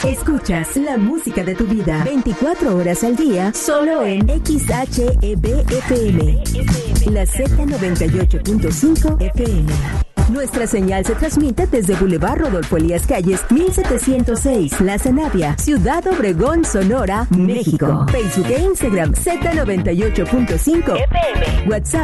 Escuchas la música de tu vida 24 horas al día solo en XHEB-FM, la Z98.5 FM. Nuestra señal se transmite desde Boulevard Rodolfo Elías Calles, 1706, Plaza Navia, Ciudad Obregón, Sonora, México. Facebook e Instagram, Z98.5 FM. WhatsApp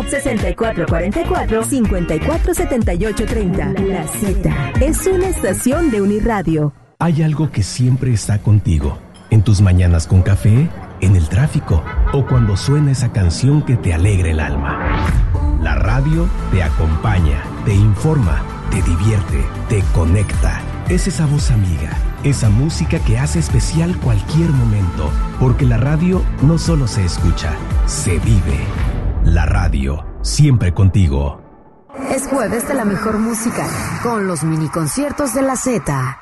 6444-547830. La Z es una estación de Uniradio. Hay algo que siempre está contigo. En tus mañanas con café, en el tráfico o cuando suena esa canción que te alegra el alma. La radio te acompaña, te informa, te divierte, te conecta. Es esa voz amiga, esa música que hace especial cualquier momento, porque la radio no solo se escucha, se vive. La radio, siempre contigo. Es jueves de la mejor música, con los mini conciertos de la Z.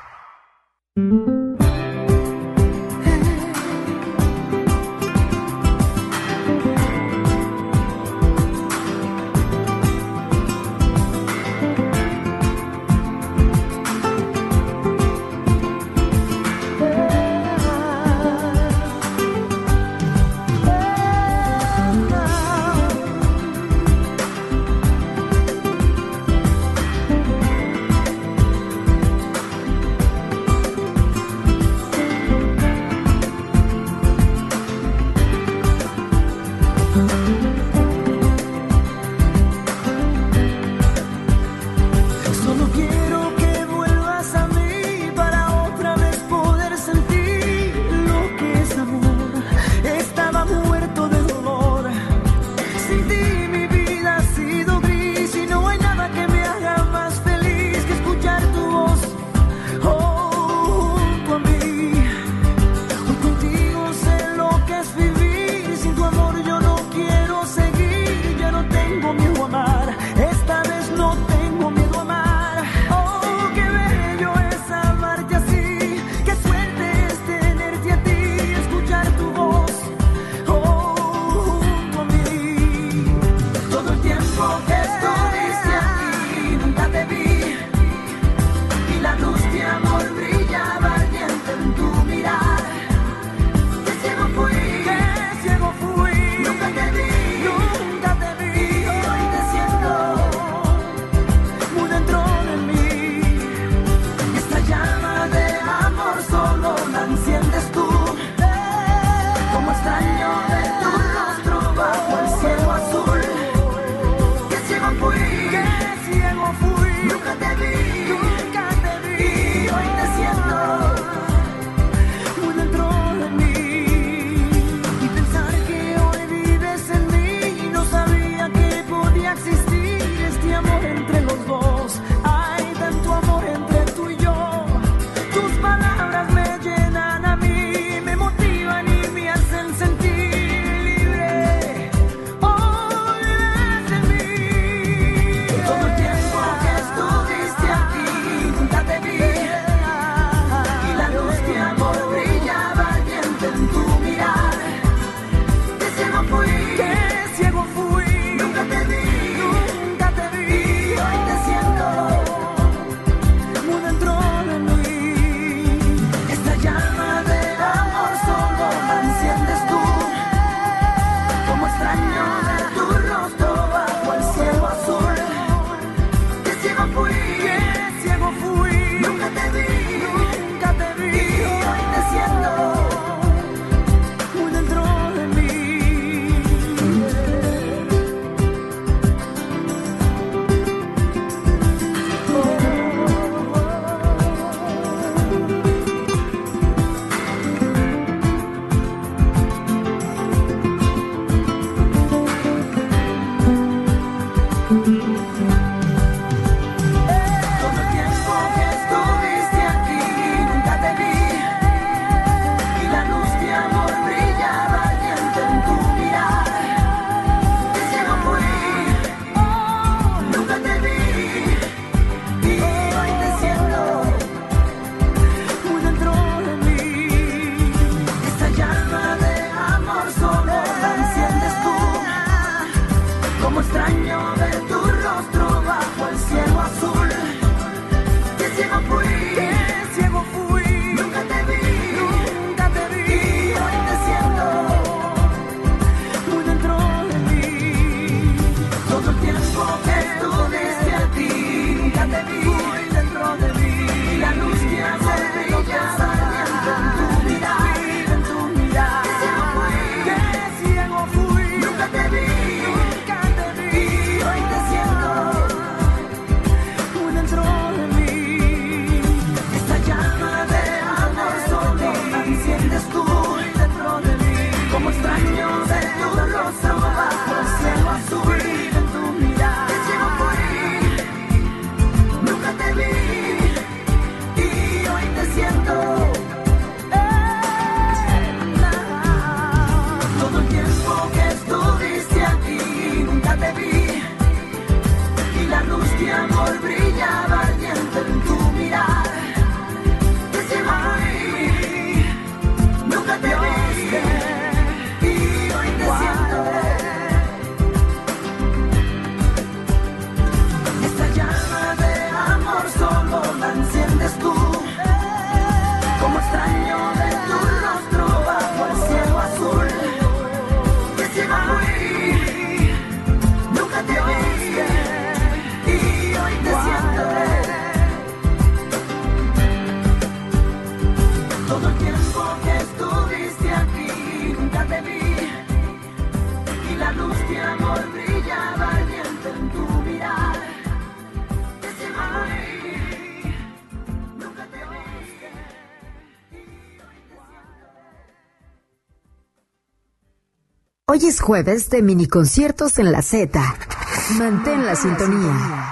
Hoy es jueves de mini conciertos en la Z. Mantén la sintonía.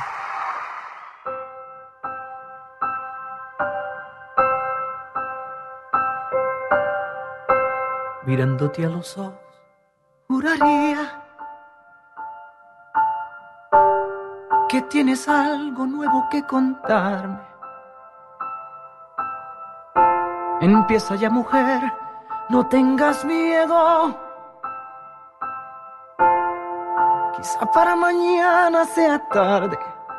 Mirándote a los ojos, juraría que tienes algo nuevo que contarme. Empieza ya, mujer, no tengas miedo. Quizá para mañana sea tarde.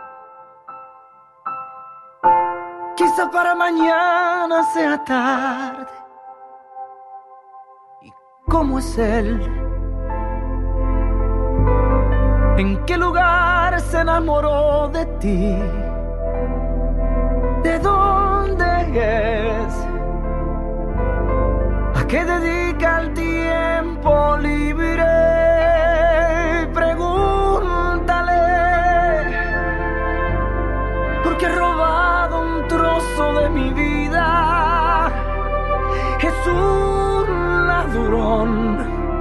Quizá para mañana sea tarde. ¿Y cómo es él? ¿En qué lugar se enamoró de ti? ¿De dónde es? ¿A qué dedica el tiempo libre? Pregúntale, porque he robado un trozo de mi vida. Es un ladrón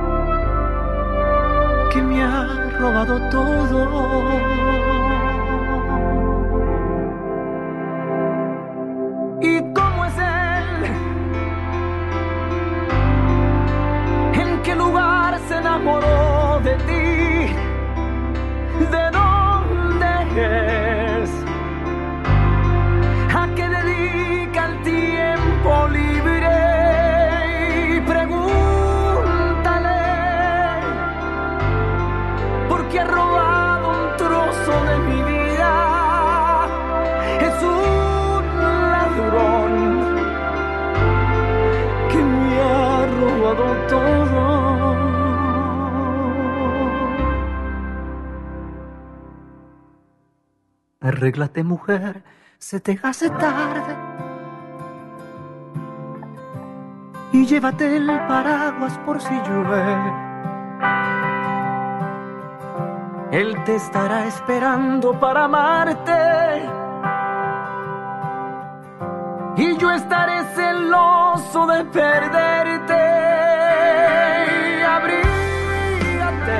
que me ha robado todo. ¿Y cómo es él? ¿En qué lugar se enamoró de ti? ¿De dónde es? ¿A qué dedica el tiempo libre? Pregúntale, porque ha robado un trozo de mi vida. Es un ladrón que me ha robado todo. Arréglate, mujer, se te hace tarde. Y llévate el paraguas por si llueve. Él te estará esperando para amarte. Y yo estaré celoso de perderte. Abrígate.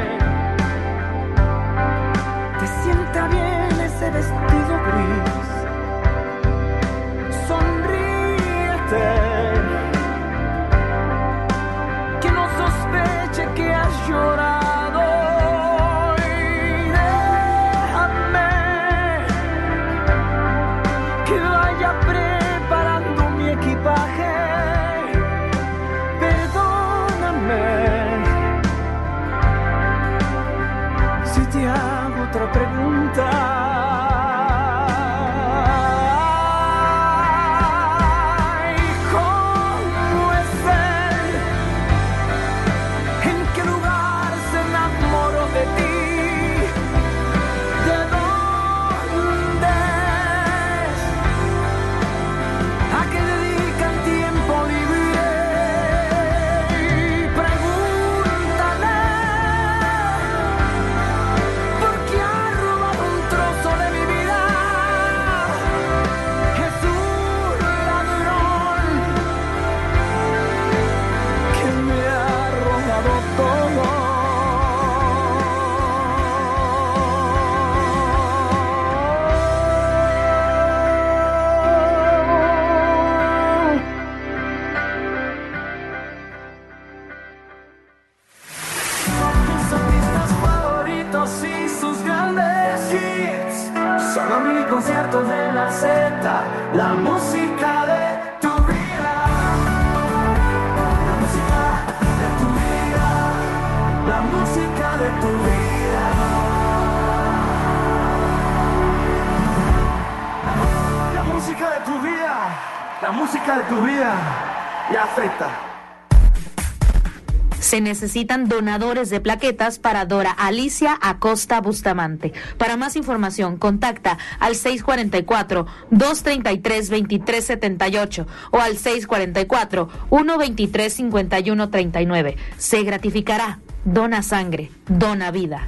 Te sienta bien ese vestido gris. Sonríete. Que no sospeche que has llorado. Y déjame que vaya preparando mi equipaje. Perdóname si te hago otra pregunta. Conciertos de la Z, la música de tu vida, la música de tu vida, la música de tu vida, la música de tu vida, la música de tu vida, la Z. Se necesitan donadores de plaquetas para Dora Alicia Acosta Bustamante. Para más información, contacta al 644-233-2378 o al 644-123-5139. Se gratificará. Dona sangre, dona vida.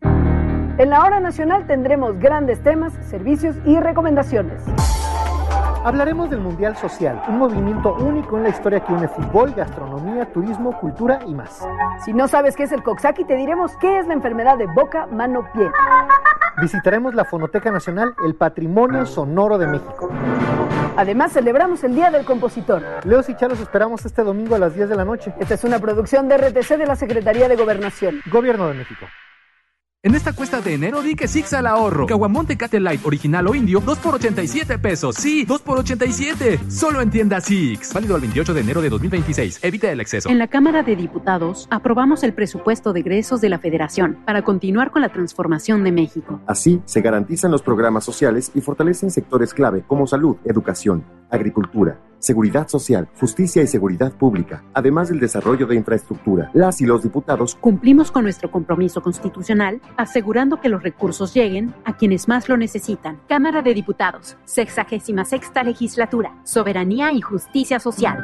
En la Hora Nacional tendremos grandes temas, servicios y recomendaciones. Hablaremos del Mundial Social, un movimiento único en la historia que une fútbol, gastronomía, turismo, cultura y más. Si no sabes qué es el Coxsackie, te diremos qué es la enfermedad de boca, mano, pie. Visitaremos la Fonoteca Nacional, el Patrimonio Sonoro de México. Además, celebramos el Día del Compositor. Leos y Chá los esperamos este domingo a las 10 de la noche. Esta es una producción de RTC de la Secretaría de Gobernación. Gobierno de México. En esta cuesta de enero di que Six al ahorro. Caguamón Tecate Light original o indio, 2 por 87 pesos. Sí, 2 por 87. Solo en tienda Six. Válido al 28 de enero de 2026. Evita el exceso. En la Cámara de Diputados aprobamos el presupuesto de egresos de la Federación para continuar con la transformación de México. Así se garantizan los programas sociales y fortalecen sectores clave como salud, educación, agricultura, seguridad social, justicia y seguridad pública, además del desarrollo de infraestructura. Las y los diputados cumplimos con nuestro compromiso constitucional, asegurando que los recursos lleguen a quienes más lo necesitan. Cámara de Diputados, 66ª Legislatura, Soberanía y Justicia Social.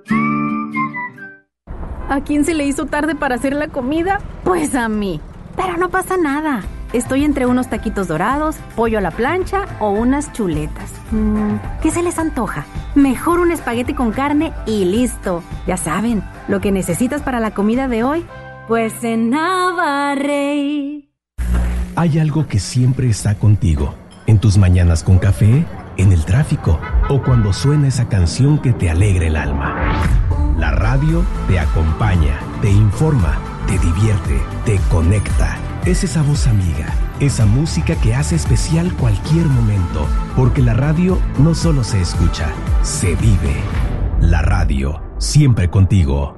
¿A quién se le hizo tarde para hacer la comida? Pues a mí. Pero no pasa nada. Estoy entre unos taquitos dorados, pollo a la plancha o unas chuletas. ¿Qué se les antoja? Mejor un espagueti con carne y listo. Ya saben, lo que necesitas para la comida de hoy, pues en Navarrey. Hay algo que siempre está contigo. En tus mañanas con café, en el tráfico o cuando suena esa canción que te alegra el alma. La radio te acompaña, te informa, te divierte, te conecta. Es esa voz amiga, esa música que hace especial cualquier momento, porque la radio no solo se escucha, se vive. La radio, siempre contigo.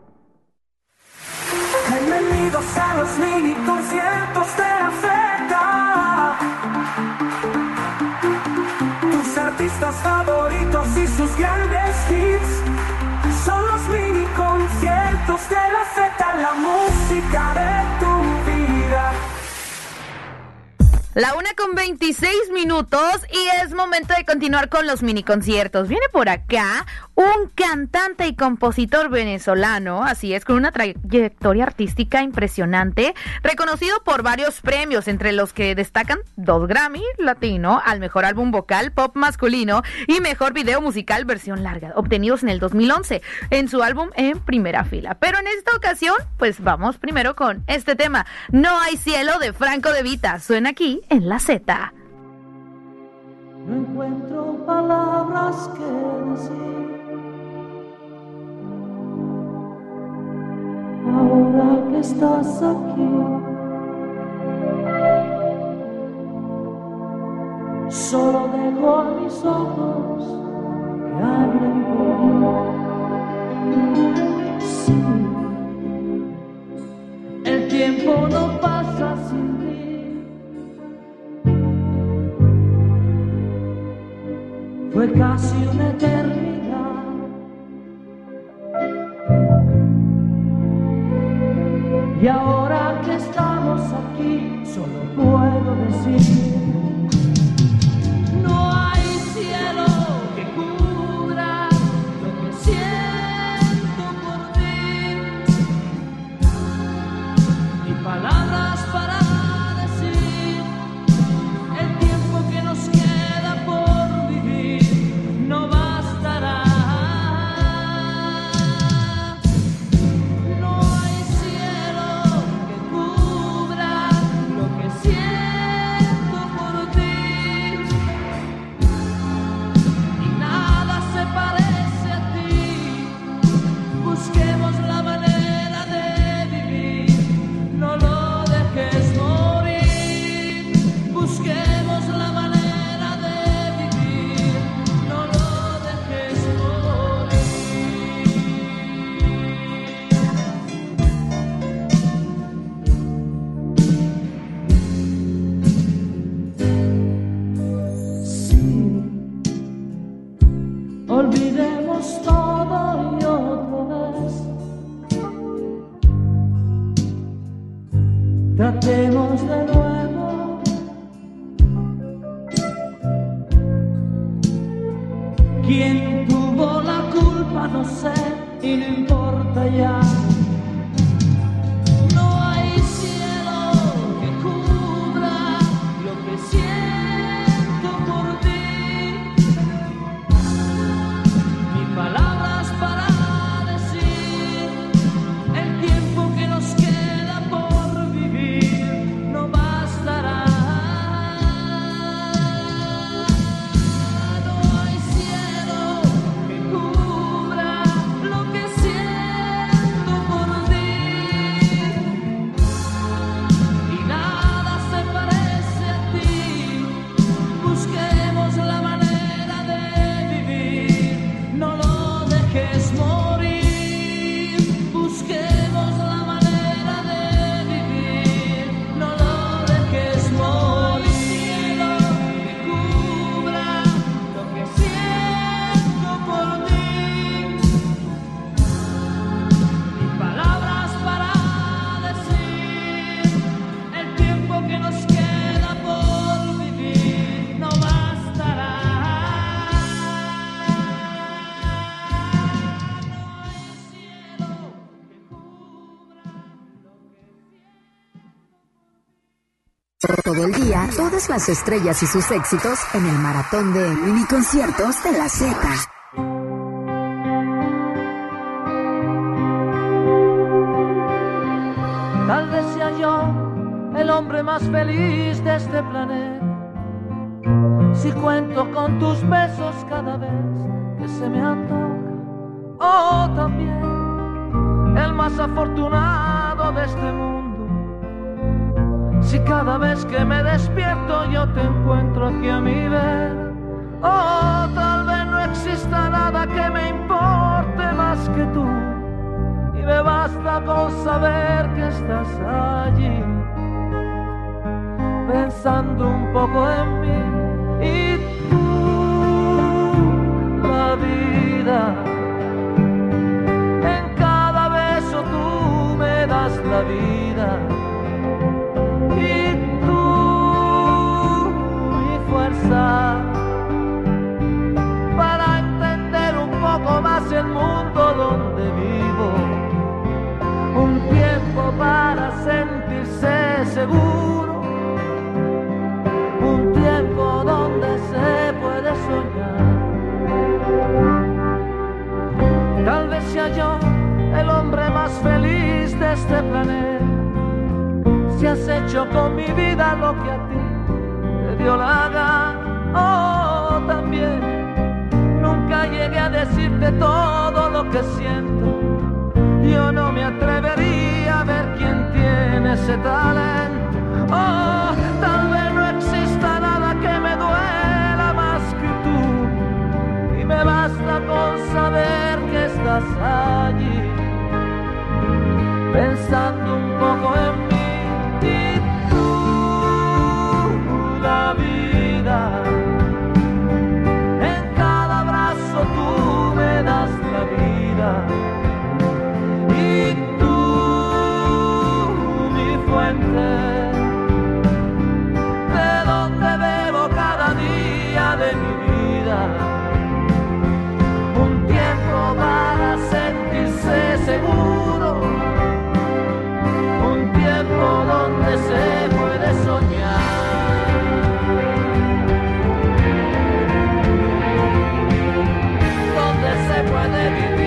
Bienvenidos a los mini conciertos de la Z. Tus artistas favoritos y sus grandes hits son los mini conciertos de la Z, la música de tu vida. La 1:26 y es momento de continuar con los mini conciertos. Viene por acá un cantante y compositor venezolano, así es, con una trayectoria artística impresionante, reconocido por varios premios, entre los que destacan 2 Grammy Latino al mejor álbum vocal pop masculino y mejor video musical versión larga, obtenidos en el 2011 en su álbum En Primera Fila. Pero en esta ocasión, pues vamos primero con este tema, No hay cielo, de Franco De Vita. Suena aquí en la Z. No encuentro palabras que decir. Ahora que estás aquí, solo dejo a mis ojos que hablen por mí. Sí, el tiempo no pasa sin ti. Fue casi una eternidad. Y ahora que estamos aquí, solo puedo decir: no hay cielo que cubra lo que siento por ti, ni palabras para decir el tiempo que nos queda por vivir. No bastará. No hay cielo que cubra lo que siento por ti, y nada se parece a ti. Busquemos la manera de vivir, no lo dejes morir. Busquemos la manera de vivir, no lo dejes morir. Sí, olvidemos todo y otra vez tratemos de nuevo. ¿Quién tuvo la culpa? No sé, y no importa ya. No hay cielo que cubra lo que siento por ti, Todo el día, todas las estrellas y sus éxitos en el maratón de mini conciertos de la Z. Tal vez sea yo el hombre más feliz de este planeta, si cuento con tus besos cada vez que se me antoja. Oh, también el más afortunado de este mundo, si cada vez que me despierto yo te encuentro aquí a mi vera. Oh, tal vez no exista nada que me importe más que tú, y me basta con saber que estás allí, pensando un poco en mí. Y tú, la vida, en cada beso tú me das la vida. Y tú, mi fuerza, para entender un poco más el mundo donde vivo. Un tiempo para sentirse seguro, un tiempo donde se puede soñar. Tal vez sea yo el hombre más feliz de este planeta, si has hecho con mi vida lo que a ti te dio la gana. Oh, también nunca llegué a decirte todo lo que siento. Yo no me atrevería a ver quién tiene ese talento. Oh, tal vez no exista nada que me duela más que tú, y me basta con saber que estás allí, pensando un poco en mí. Y tú, la vida, en cada abrazo tú me das la vida. Y tú, mi fuente, de donde bebo cada día de mi vida. Un tiempo para sentirse seguro, un tiempo donde se puede soñar, donde se puede vivir.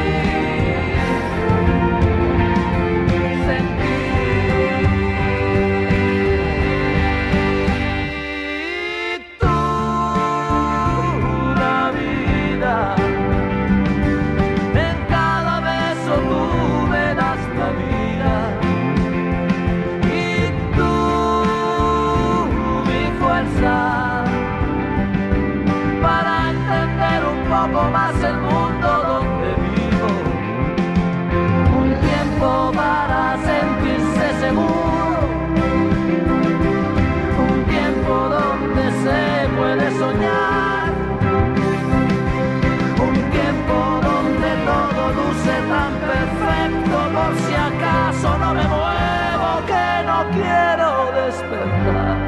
Más el mundo donde vivo, un tiempo para sentirse seguro, un tiempo donde se puede soñar, un tiempo donde todo luce tan perfecto. Por si acaso no me muevo, que no quiero despertar.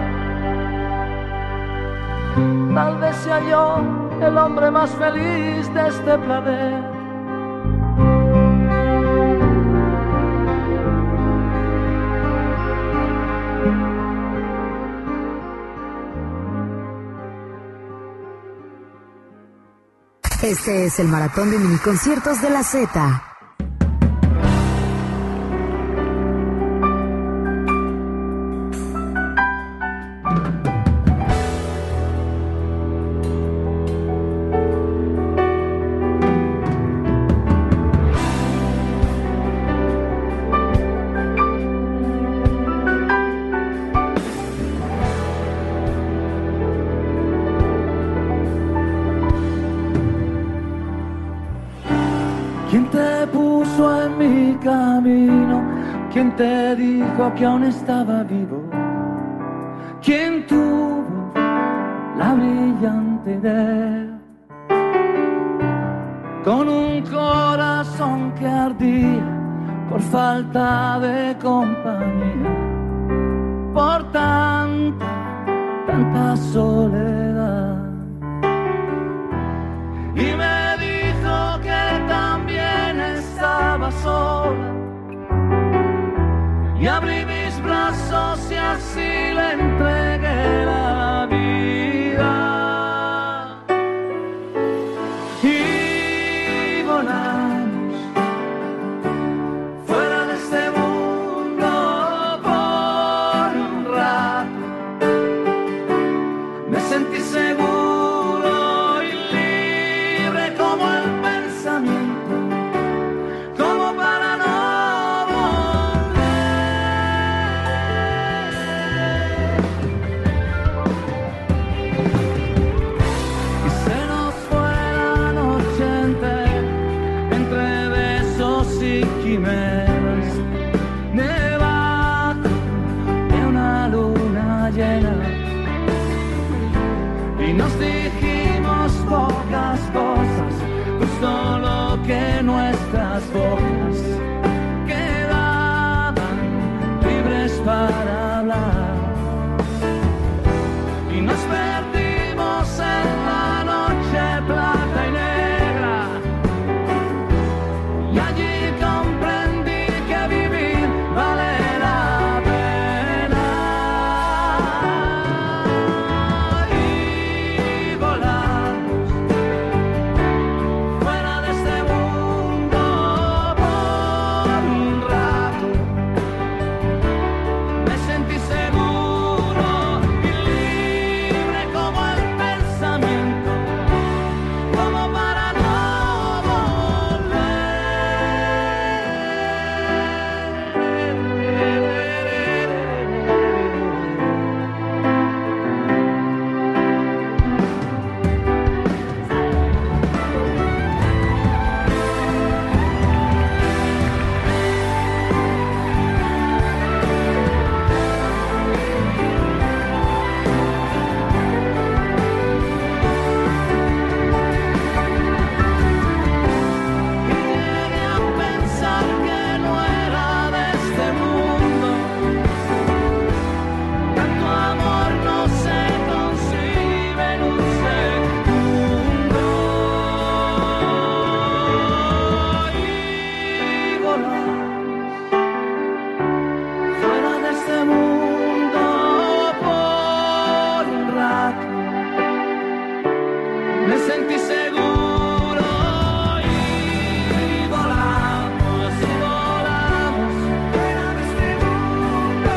Tal vez sea yo el hombre más feliz de este planeta. Este es el maratón de mini conciertos de la Z. ¿Quién te dijo que aún estaba vivo? ¿Quién tuvo la brillante idea? Con un corazón que ardía por falta de compañía, por tanta soledad. Y me dijo que también estaba sola, y abrí mis brazos y así le entré y quimeras, debajo de una luna llena. Y nos dijimos pocas cosas, justo lo que nuestras bocas quedaban libres para hablar. Y nos perdimos en la noche plata y negra, y allí comprendí que vivir vale la pena. Y volamos fuera de este mundo por un rato. Me sentí seguro y libre como el pensamiento, como para no volver. Y llegué a pensar que no era de este mundo. Tanto amor no se concibe en un segundo. Y volamos fuera de este mundo por un rato. Me sentí seguro y volamos fuera de este mundo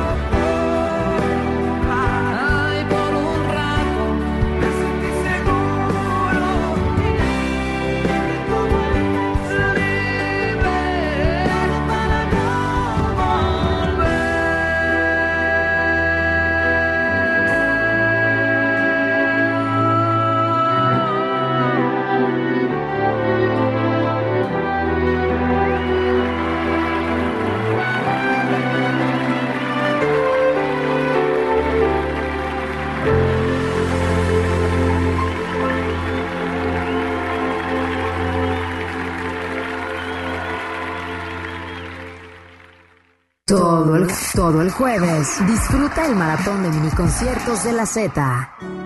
por un rato. Me sentí seguro y libre como el libre para no volver. Todo el jueves, disfruta el maratón de miniconciertos de la Z.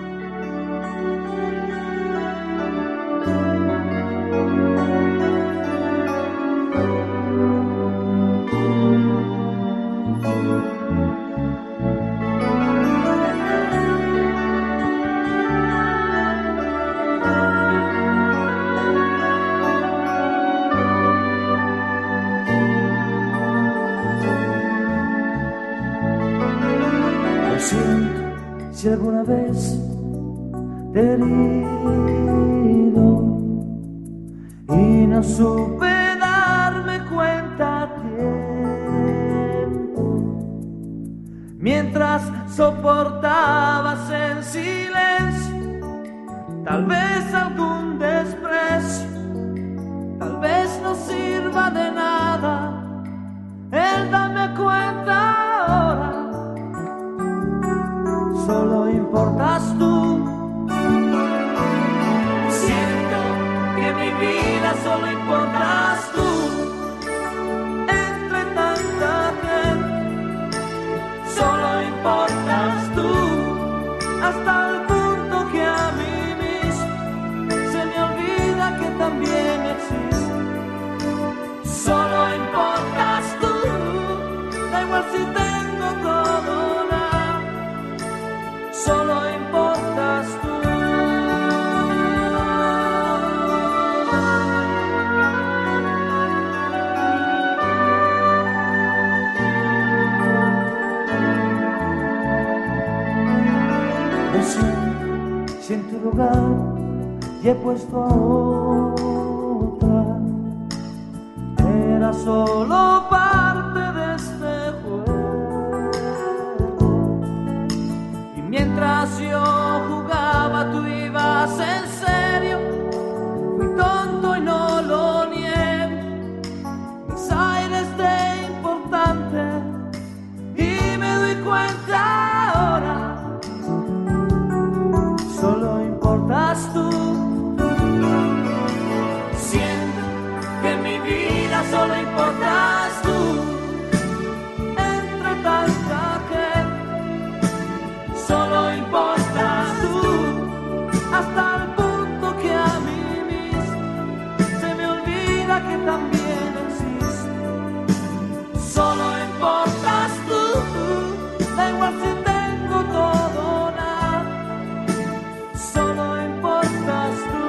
Lo siento si alguna vez te he herido y no supe darme cuenta a tiempo, mientras soportabas en silencio tal vez algún desprecio. Tal vez no sirva de nada el darme cuenta ahora. Solo importas tú. Siento que en mi vida solo importas tú. Entre tanta gente, solo importas tú. Hasta el punto que a mí mismo se me olvida que también existo. Solo importas tú. Da igual si tengo todo o nada. Solo importas tú. Lo siento, si en tu lugar ya he puesto a otra. Era solo parte de este juego. Y mientras yo jugaba, tú ibas en serio. Fui tonto y no lo niego. vida solo importas tú. Entre tanta gente, solo importas tú. Hasta el punto que a mí mismo se me olvida que también existo. Solo importas tú. Da igual si tengo todo o nada. Solo importas tú.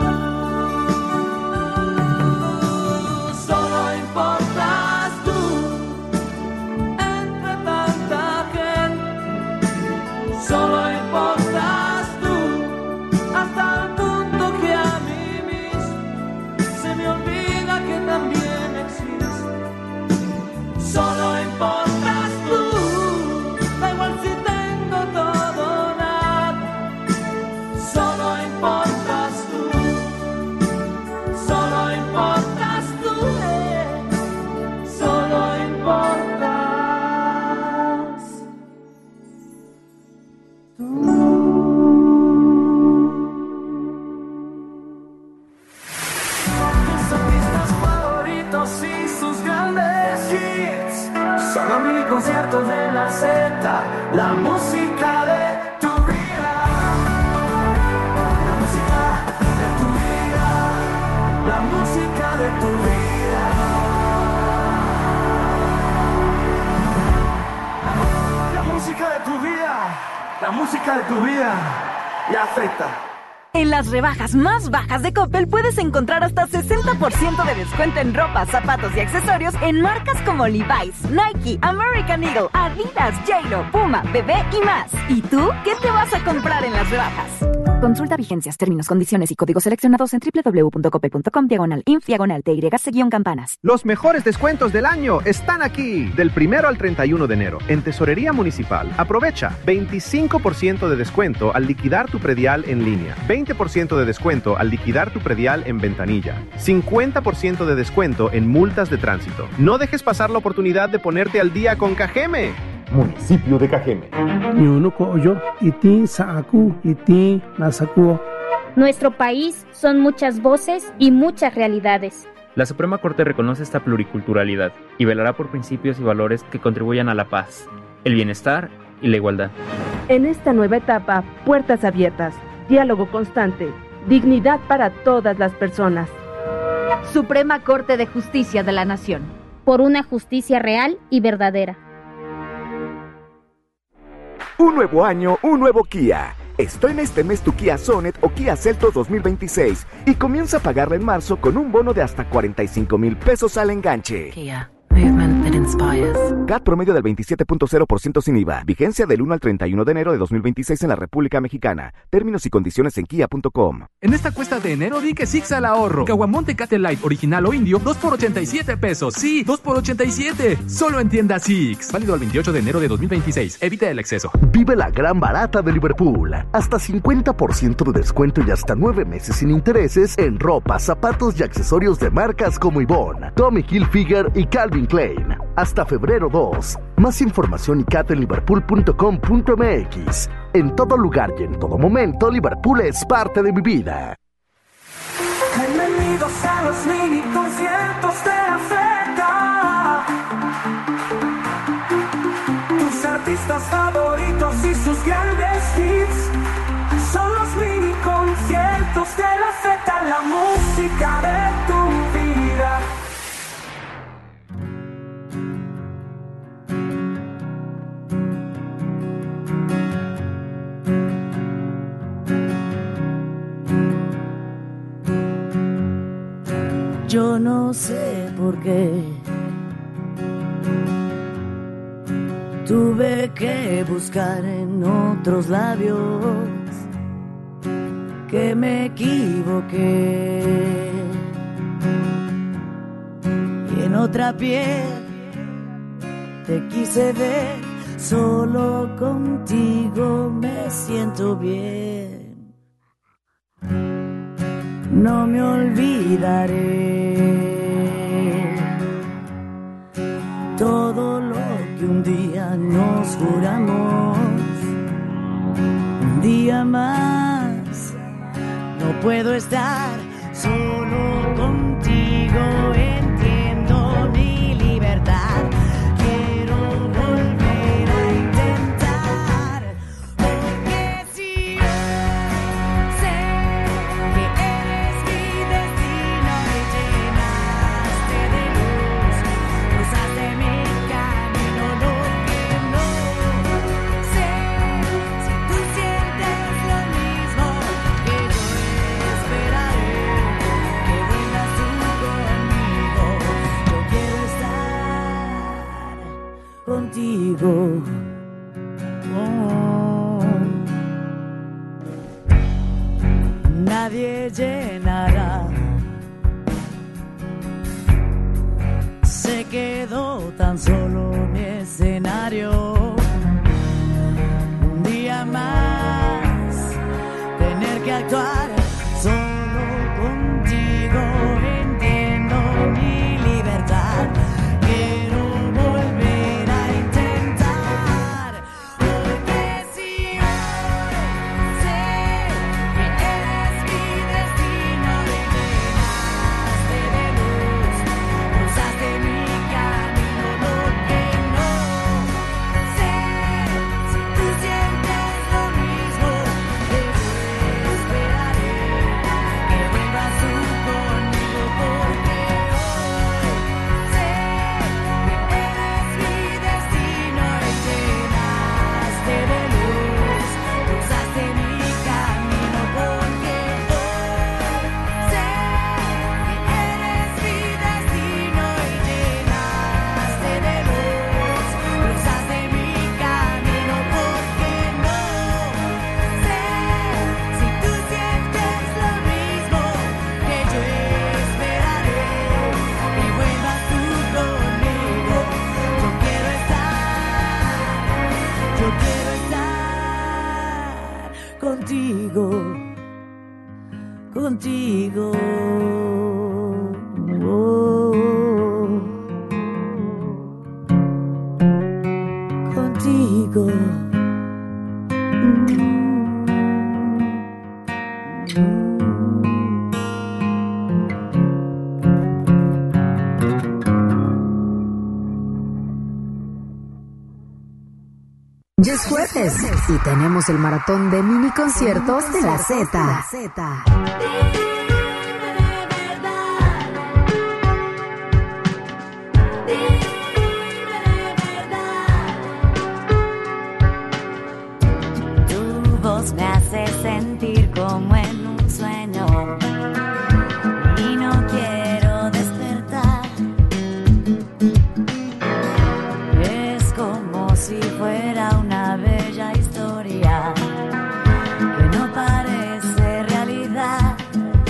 Solo importas tú. Entre tanta gente, solo importas tú. Hasta el punto que a mí mismo se me olvida que también existo. Solo importas tú. Da igual si tengo todo o nada. Solo importas tú. Solo importas tú. Solo importas Mis artistas favoritos y sus grandes hits. Solo mil conciertos de la Z, la música de tu vida. La música de tu vida. La música de tu vida. La música de tu vida. La música de tu vida. La Z. En las rebajas más bajas de Coppel puedes encontrar hasta 60% de descuento en ropa, zapatos y accesorios en marcas como Levi's, Nike, American Eagle, Adidas, J.Lo, Puma, Bebé y más. ¿Y tú qué te vas a comprar en las rebajas? Consulta vigencias, términos, condiciones y códigos seleccionados en www.coppel.com/TYC-campanas. Los mejores descuentos del año están aquí. Del 1 al 31 de enero, en Tesorería Municipal. Aprovecha 25% de descuento al liquidar tu predial en línea. 20% de descuento al liquidar tu predial en ventanilla. 50% de descuento en multas de tránsito. No dejes pasar la oportunidad de ponerte al día con Cajeme. Municipio de Cajeme. Nuestro país son muchas voces y muchas realidades. La Suprema Corte reconoce esta pluriculturalidad y velará por principios y valores que contribuyan a la paz, el bienestar y la igualdad. En esta nueva etapa, puertas abiertas, diálogo constante, dignidad para todas las personas. Suprema Corte de Justicia de la Nación. Por una justicia real y verdadera. Un nuevo año, un nuevo Kia. Estrena este mes tu Kia Sonet o Kia Celtos 2026 y comienza a pagarla en marzo con un bono de hasta 45,000 pesos al enganche. Kia. Movement that inspires. CAT promedio del 27.0% sin IVA. Vigencia del 1 al 31 de enero de 2026 en la República Mexicana. Términos y condiciones en kia.com. En esta cuesta de enero di que Six al ahorro. Caguamón Tecate Light original o indio, 2 por 87 pesos. Sí, 2 por 87. Solo en tienda Six. Válido el 28 de enero de 2026. Evita el exceso. Vive la gran barata de Liverpool. Hasta 50% de descuento y hasta 9 meses sin intereses en ropa, zapatos y accesorios de marcas como Yvonne, Tommy Hilfiger y Calvin Klein. Hasta febrero 2. Más información y cat en liverpool.com.mx. En todo lugar y en todo momento, Liverpool es parte de mi vida. Bienvenidos a los mini conciertos de la Z. Tus artistas favoritos y sus grandes hits. Son los mini conciertos de la Z, la música de tu vida. Yo no sé por qué tuve que buscar en otros labios, que me equivoqué y en otra piel te quise ver. Solo contigo me siento bien. No me olvidaré todo lo que un día nos juramos. Un día más no puedo estar solo contigo, entiendo. contigo. Nadie llenará. Se quedó tan solo mi escenario. Un día más tener que actuar solo contigo. Entiendo mi libertad. Quiero volver a intentar. Porque si hoy sé que eres mi destino y llenaste de luz, cruzaste mi camino, lo que no sé si tú sientes lo mismo, que yo esperaré que vuelvas tú conmigo, porque hoy sé que eres mi destino y llenaste de luz, cruzaste mi camino, porque hoy sé que eres mi destino y llenaste de luz, cruzaste mi camino, porque no sé si tú sientes lo mismo, que yo esperaré que vuelvas tú conmigo. Yo quiero estar contigo, contigo. Contigo. Ya es jueves y tenemos el maratón de mini conciertos de la Z. Tu voz me hace sentir como en un sueño y no quiero despertar. Es como si fuera una bella historia que no parece realidad.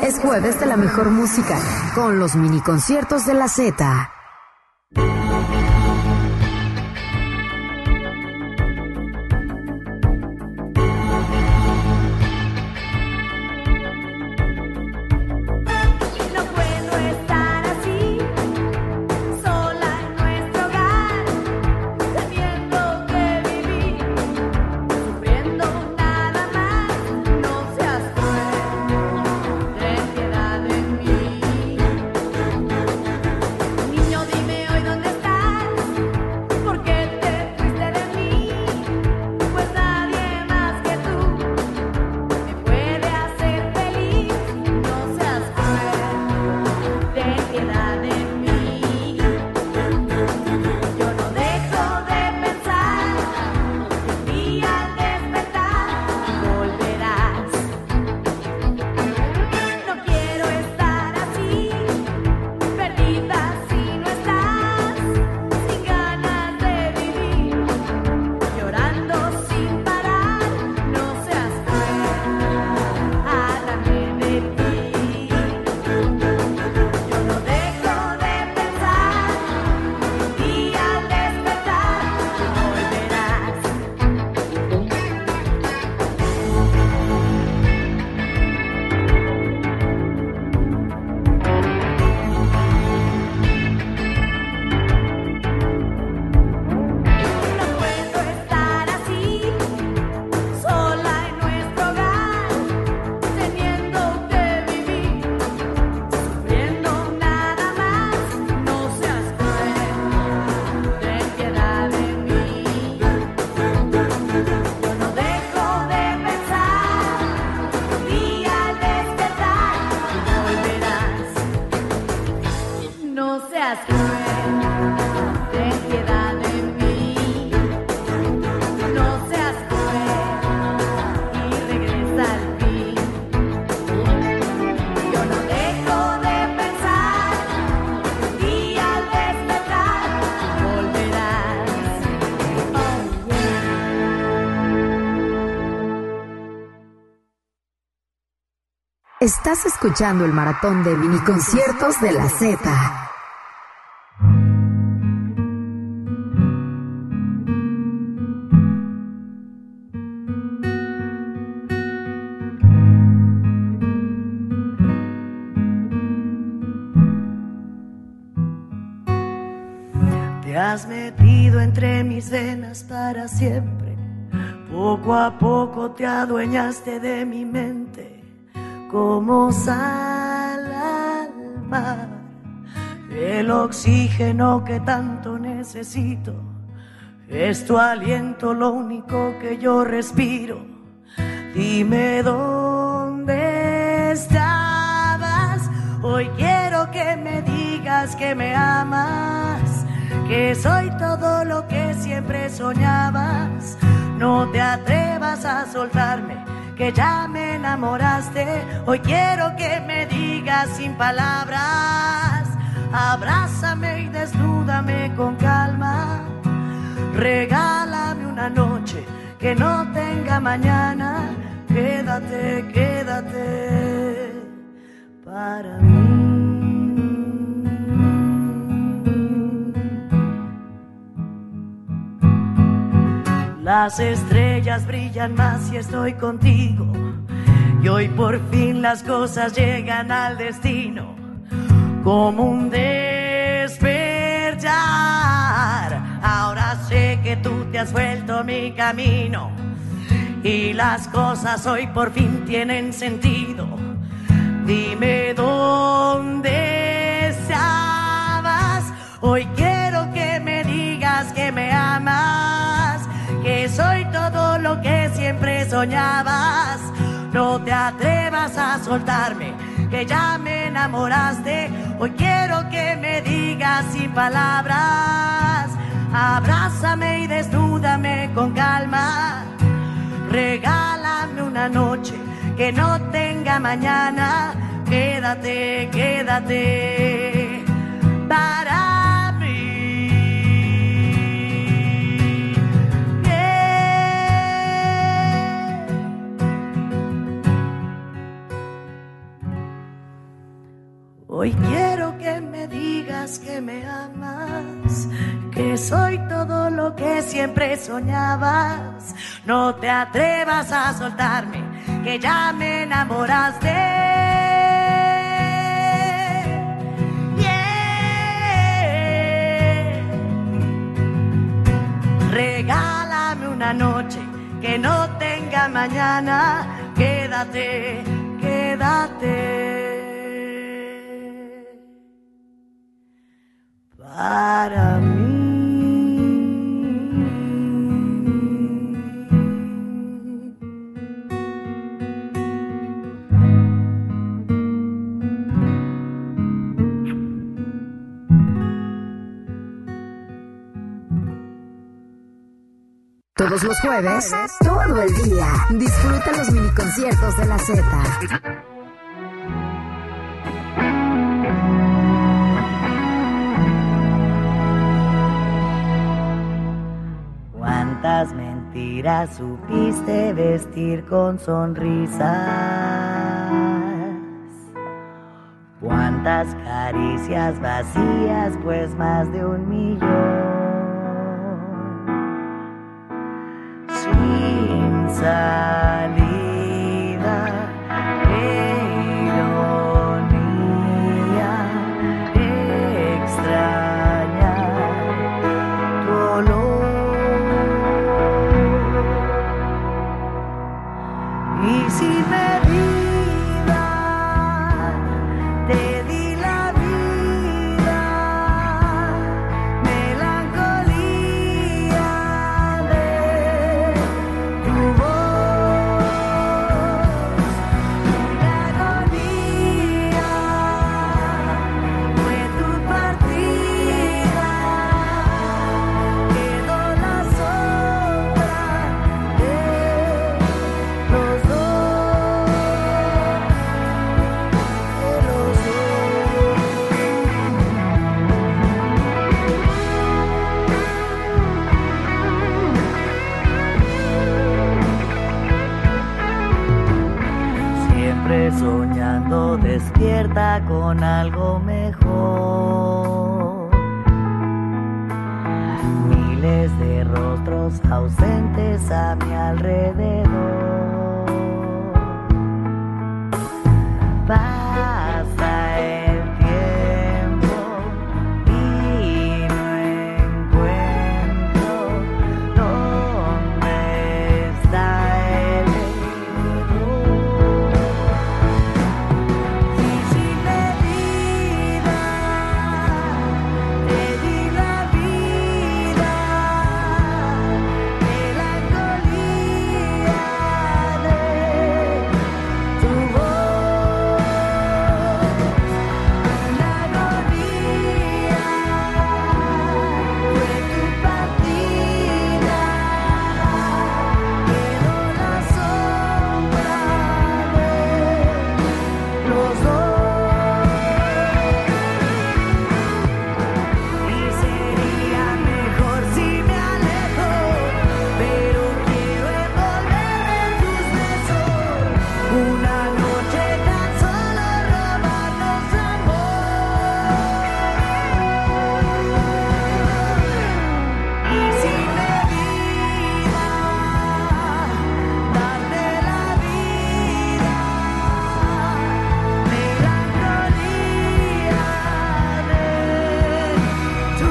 Es jueves de la mejor música, con los mini conciertos de la Z. Estás escuchando el maratón de miniconciertos de la Z. Te has metido entre mis venas para siempre. Poco a poco te adueñaste de mi mente. Como sal al mar, el oxígeno que tanto necesito, es tu aliento lo único que yo respiro. Dime dónde estabas, hoy quiero que me digas que me amas, que soy todo lo que siempre soñabas. No te atrevas a soltarme, que ya me enamoraste. Hoy quiero que me digas sin palabras. Abrázame y desnúdame con calma. Regálame una noche que no tenga mañana. Quédate, quédate para mí. Las estrellas brillan más si estoy contigo. Y hoy por fin las cosas llegan al destino. Como un despertar. Ahora sé que tú te has vuelto mi camino. Y las cosas hoy por fin tienen sentido. Dime dónde estabas. Hoy quiero que me digas que me amas, que soy todo lo que siempre soñabas. No te atrevas a soltarme, que ya me enamoraste. Hoy quiero que me digas sin palabras. Abrázame y desnúdame con calma. Regálame una noche que no tenga mañana. Quédate, quédate para mí. Yeah. 1, Hoy quiero que me digas que me amas, que soy todo lo que siempre soñabas. No te atrevas a soltarme, que ya me enamoraste. Regálame una noche que no tenga mañana. Quédate, quédate. Para mí. Todos los jueves, todo el día, disfruta los miniconciertos de la Z. ¿Cuántas mentiras supiste vestir con sonrisas? ¿Cuántas caricias vacías, pues más de 1,000,000? Sin salida, ironía, extraña tu olor. Y sin medida te di la vida, melancolía de tu voz, una agonía fue tu partida, quedó la sombra de los dos, siempre soñando despierta con algo mejor. Miles de rostros ausentes a mi alrededor. Pasa el tiempo y no encuentro dónde está el error. Si sin medida te di la vida, melancolía de tu voz, una agonía fue tu partida, quedó la sombra de los dos. Y sería mejor si me alejo, pero quiero envolverme en tus besos. Una noche tan solo robarnos amor. Y sin medida darte la vida, melancolía de tu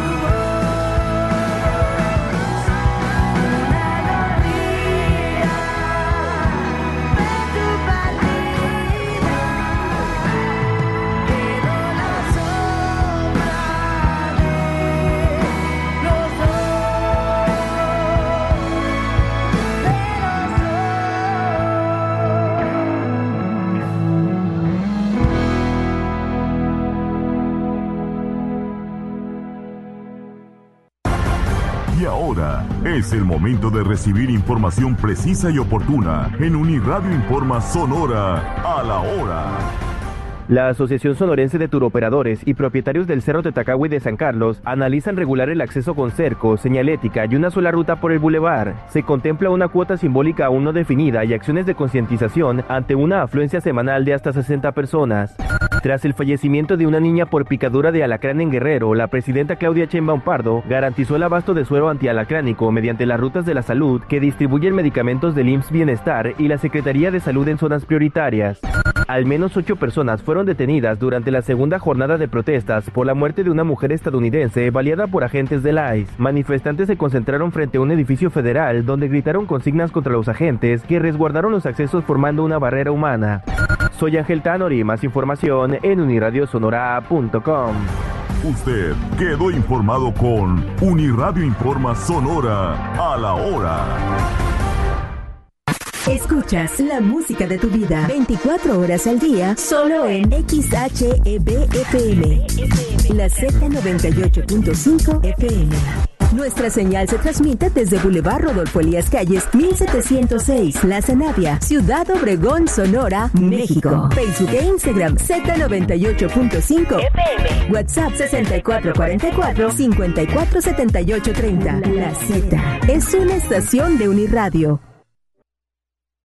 voz, una agonía de tu partida, quedó la sombra de los Y ahora es el momento de recibir información precisa y oportuna en Uniradio Informa Sonora a la hora. La Asociación Sonorense de Turoperadores y propietarios del Cerro Tetacahue de San Carlos analizan regular el acceso con cerco, señalética y una sola ruta por el bulevar. Se contempla una cuota simbólica aún no definida y acciones de concientización ante una afluencia semanal de hasta 60 personas. Tras el fallecimiento de una niña por picadura de alacrán en Guerrero, la presidenta Claudia Sheinbaum Pardo garantizó el abasto de suero antialacránico mediante las rutas de la salud que distribuyen medicamentos del IMSS Bienestar y la Secretaría de Salud en zonas prioritarias. Al menos 8 personas fueron detenidas durante la segunda jornada de protestas por la muerte de una mujer estadounidense baleada por agentes del ICE. Manifestantes se concentraron frente a un edificio federal donde gritaron consignas contra los agentes que resguardaron los accesos formando una barrera humana. Soy Ángel Tanori, más información en uniradiosonora.com. Usted quedó informado con Uniradio Informa Sonora a la hora. Escuchas la música de tu vida 24 horas al día solo en XHEB-FM, la Z98.5 FM. Nuestra señal se transmite desde Boulevard Rodolfo Elías Calles, 1706, Plaza Navia, Ciudad Obregón, Sonora, México. Facebook e Instagram, Z98.5 FM. WhatsApp 6444-547830. La Z es una estación de Uniradio.